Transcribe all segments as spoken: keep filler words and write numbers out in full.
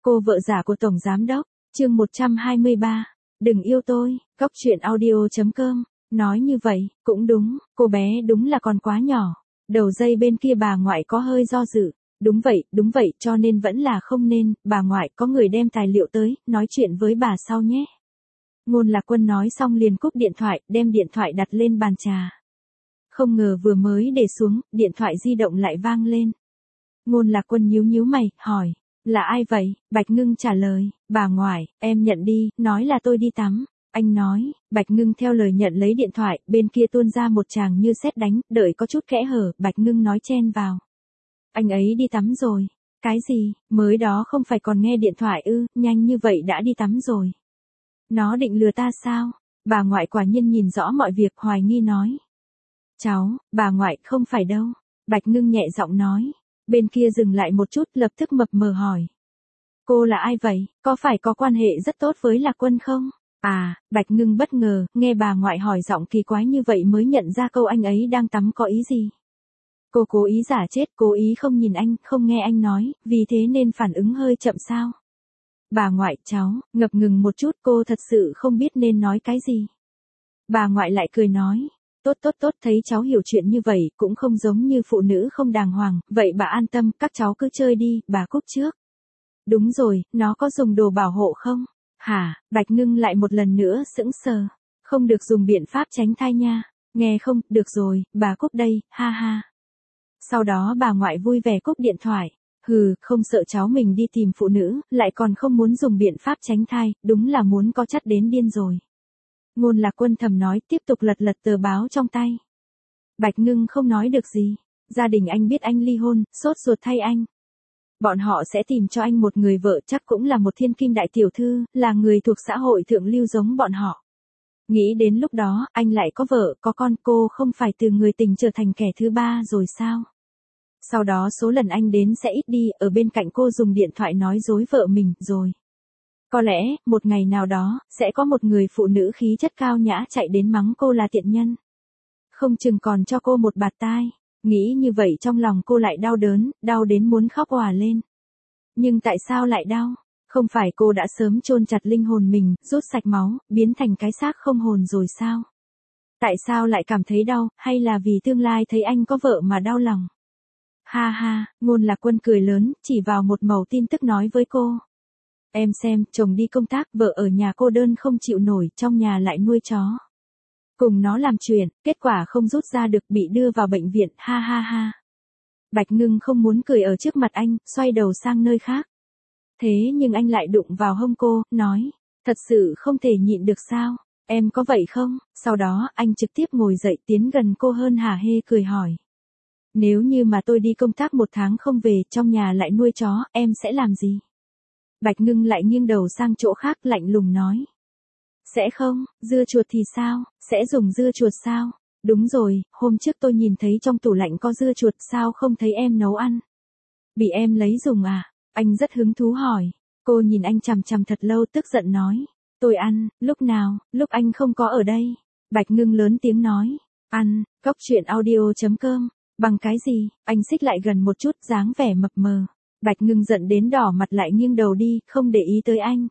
Cô vợ giả của Tổng Giám Đốc, chương một trăm hai mươi ba. Đừng yêu tôi, góc chuyện audio chấm com. Nói như vậy, cũng đúng, cô bé đúng là còn quá nhỏ. Đầu dây bên kia bà ngoại có hơi do dự. Đúng vậy, đúng vậy, cho nên vẫn là không nên, bà ngoại có người đem tài liệu tới, nói chuyện với bà sau nhé. Ngôn Lạc Quân nói xong liền cúp điện thoại, đem điện thoại đặt lên bàn trà. Không ngờ vừa mới để xuống, điện thoại di động lại vang lên. Ngôn Lạc Quân nhíu nhíu mày, hỏi, là ai vậy? Bạch Ngưng trả lời, bà ngoại, em nhận đi, nói là tôi đi tắm. Anh nói, Bạch Ngưng theo lời nhận lấy điện thoại, bên kia tuôn ra một tràng như sét đánh, đợi có chút kẽ hở, Bạch Ngưng nói chen vào. Anh ấy đi tắm rồi. Cái gì, mới đó không phải còn nghe điện thoại ư, nhanh như vậy đã đi tắm rồi. Nó định lừa ta sao? Bà ngoại quả nhiên nhìn rõ mọi việc, hoài nghi nói. Cháu, bà ngoại, không phải đâu. Bạch Ngưng nhẹ giọng nói. Bên kia dừng lại một chút, lập tức mập mờ hỏi. Cô là ai vậy, có phải có quan hệ rất tốt với Lạc Quân không? À, Bạch Ngưng bất ngờ, nghe bà ngoại hỏi giọng kỳ quái như vậy mới nhận ra câu anh ấy đang tắm có ý gì. Cô cố ý giả chết, cố ý không nhìn anh, không nghe anh nói, vì thế nên phản ứng hơi chậm sao? Bà ngoại, cháu, ngập ngừng một chút, cô thật sự không biết nên nói cái gì. Bà ngoại lại cười nói. Tốt tốt tốt, thấy cháu hiểu chuyện như vậy, cũng không giống như phụ nữ không đàng hoàng, vậy bà an tâm, các cháu cứ chơi đi, bà cúp trước. Đúng rồi, nó có dùng đồ bảo hộ không? Hả, Bạch Ngưng lại một lần nữa sững sờ. Không được dùng biện pháp tránh thai nha. Nghe không, được rồi, bà cúp đây, ha ha. Sau đó bà ngoại vui vẻ cúp điện thoại. Hừ, không sợ cháu mình đi tìm phụ nữ, lại còn không muốn dùng biện pháp tránh thai, đúng là muốn có chất đến điên rồi. Ngôn Lạc Quân thầm nói, tiếp tục lật lật tờ báo trong tay. Bạch Ngưng không nói được gì. Gia đình anh biết anh ly hôn, sốt ruột thay anh. Bọn họ sẽ tìm cho anh một người vợ, chắc cũng là một thiên kim đại tiểu thư, là người thuộc xã hội thượng lưu giống bọn họ. Nghĩ đến lúc đó, anh lại có vợ, có con, cô không phải từ người tình trở thành kẻ thứ ba rồi sao? Sau đó số lần anh đến sẽ ít đi, ở bên cạnh cô dùng điện thoại nói dối vợ mình, rồi. Có lẽ, một ngày nào đó, sẽ có một người phụ nữ khí chất cao nhã chạy đến mắng cô là tiện nhân. Không chừng còn cho cô một bạt tai. Nghĩ như vậy trong lòng cô lại đau đớn, đau đến muốn khóc òa lên. Nhưng tại sao lại đau? Không phải cô đã sớm chôn chặt linh hồn mình, rút sạch máu, biến thành cái xác không hồn rồi sao? Tại sao lại cảm thấy đau, hay là vì tương lai thấy anh có vợ mà đau lòng? Ha ha, Ngôn Lạc Quân cười lớn, chỉ vào một mẩu tin tức nói với cô. Em xem, chồng đi công tác, vợ ở nhà cô đơn không chịu nổi, trong nhà lại nuôi chó. Cùng nó làm chuyện, kết quả không rút ra được, bị đưa vào bệnh viện, ha ha ha. Bạch Ngưng không muốn cười ở trước mặt anh, xoay đầu sang nơi khác. Thế nhưng anh lại đụng vào hông cô, nói, thật sự không thể nhịn được sao, em có vậy không? Sau đó, anh trực tiếp ngồi dậy tiến gần cô hơn hả hê cười hỏi. Nếu như mà tôi đi công tác một tháng không về, trong nhà lại nuôi chó, em sẽ làm gì? Bạch Ngưng lại nghiêng đầu sang chỗ khác lạnh lùng nói. Sẽ không, dưa chuột thì sao, sẽ dùng dưa chuột sao? Đúng rồi, hôm trước tôi nhìn thấy trong tủ lạnh có dưa chuột, sao không thấy em nấu ăn? Bị em lấy dùng à? Anh rất hứng thú hỏi. Cô nhìn anh chằm chằm thật lâu tức giận nói. Tôi ăn, lúc nào, lúc anh không có ở đây. Bạch Ngưng lớn tiếng nói. Ăn, góc chuyện audio chấm com. Bằng cái gì? Anh xích lại gần một chút, dáng vẻ mập mờ. Bạch Ngưng giận đến đỏ mặt lại nghiêng đầu đi, không để ý tới anh.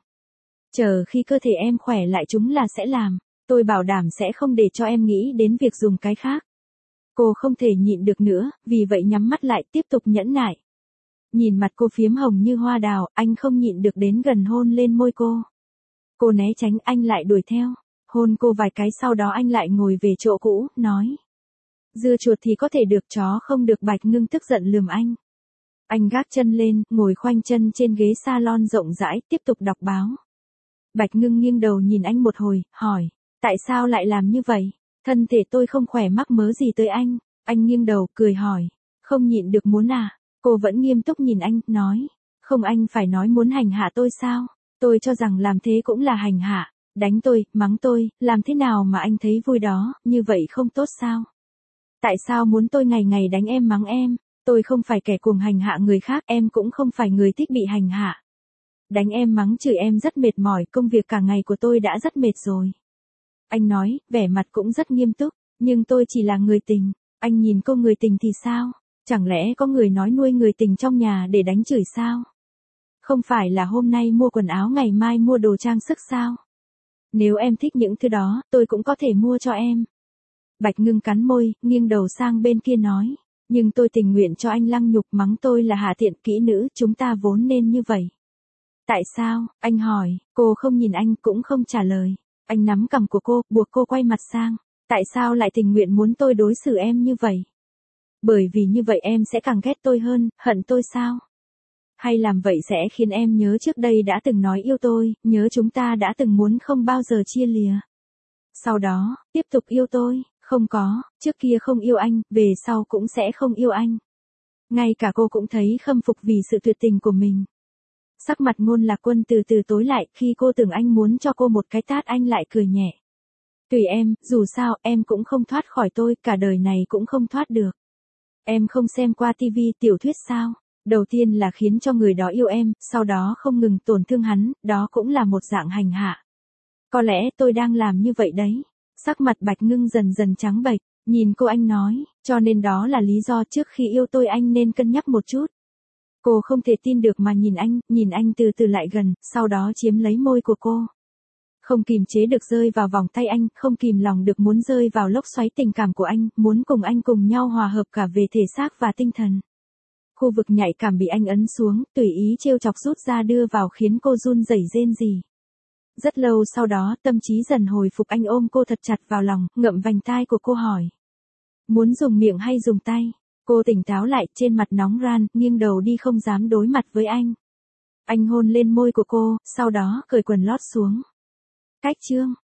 Chờ khi cơ thể em khỏe lại chúng là sẽ làm. Tôi bảo đảm sẽ không để cho em nghĩ đến việc dùng cái khác. Cô không thể nhịn được nữa, vì vậy nhắm mắt lại tiếp tục nhẫn nại. Nhìn mặt cô phiếm hồng như hoa đào, anh không nhịn được đến gần hôn lên môi cô. Cô né tránh, anh lại đuổi theo. Hôn cô vài cái sau đó anh lại ngồi về chỗ cũ, nói. Dưa chuột thì có thể được, chó không được. Bạch Ngưng tức giận lườm anh. Anh gác chân lên, ngồi khoanh chân trên ghế salon rộng rãi, tiếp tục đọc báo. Bạch Ngưng nghiêng đầu nhìn anh một hồi, hỏi. Tại sao lại làm như vậy? Thân thể tôi không khỏe mắc mớ gì tới anh. Anh nghiêng đầu, cười hỏi. Không nhịn được muốn à? Cô vẫn nghiêm túc nhìn anh, nói. Không, anh phải nói muốn hành hạ tôi sao? Tôi cho rằng làm thế cũng là hành hạ. Đánh tôi, mắng tôi, làm thế nào mà anh thấy vui đó, như vậy không tốt sao? Tại sao muốn tôi ngày ngày đánh em mắng em? Tôi không phải kẻ cuồng hành hạ người khác, em cũng không phải người thích bị hành hạ. Đánh em mắng chửi em rất mệt mỏi, công việc cả ngày của tôi đã rất mệt rồi. Anh nói, vẻ mặt cũng rất nghiêm túc, nhưng tôi chỉ là người tình. Anh nhìn cô người tình thì sao? Chẳng lẽ có người nói nuôi người tình trong nhà để đánh chửi sao? Không phải là hôm nay mua quần áo ngày mai mua đồ trang sức sao? Nếu em thích những thứ đó, tôi cũng có thể mua cho em. Bạch Ngưng cắn môi, nghiêng đầu sang bên kia nói. Nhưng tôi tình nguyện cho anh lăng nhục mắng tôi là hạ tiện kỹ nữ, chúng ta vốn nên như vậy. Tại sao? Anh hỏi, cô không nhìn anh cũng không trả lời. Anh nắm cằm của cô, buộc cô quay mặt sang. Tại sao lại tình nguyện muốn tôi đối xử em như vậy? Bởi vì như vậy em sẽ càng ghét tôi hơn, hận tôi sao? Hay làm vậy sẽ khiến em nhớ trước đây đã từng nói yêu tôi, nhớ chúng ta đã từng muốn không bao giờ chia lìa. Sau đó, tiếp tục yêu tôi, không có, trước kia không yêu anh, về sau cũng sẽ không yêu anh. Ngay cả cô cũng thấy khâm phục vì sự tuyệt tình của mình. Sắc mặt Ngôn Lạc Quân từ từ tối lại, khi cô tưởng anh muốn cho cô một cái tát anh lại cười nhẹ. Tùy em, dù sao em cũng không thoát khỏi tôi, cả đời này cũng không thoát được. Em không xem qua tivi tiểu thuyết sao? Đầu tiên là khiến cho người đó yêu em, sau đó không ngừng tổn thương hắn, đó cũng là một dạng hành hạ. Có lẽ tôi đang làm như vậy đấy. Sắc mặt Bạch Ngưng dần dần trắng bệch, nhìn cô anh nói, cho nên đó là lý do trước khi yêu tôi anh nên cân nhắc một chút. Cô không thể tin được mà nhìn anh, nhìn anh từ từ lại gần, sau đó chiếm lấy môi của cô. Không kìm chế được rơi vào vòng tay anh, không kìm lòng được muốn rơi vào lốc xoáy tình cảm của anh, muốn cùng anh cùng nhau hòa hợp cả về thể xác và tinh thần. Khu vực nhạy cảm bị anh ấn xuống, tùy ý trêu chọc rút ra đưa vào khiến cô run rẩy rên rỉ. Rất lâu sau đó, tâm trí dần hồi phục, anh ôm cô thật chặt vào lòng, ngậm vành tai của cô hỏi. Muốn dùng miệng hay dùng tay? Cô tỉnh táo lại, trên mặt nóng ran, nghiêng đầu đi không dám đối mặt với anh. Anh hôn lên môi của cô, sau đó cởi quần lót xuống. Cách chương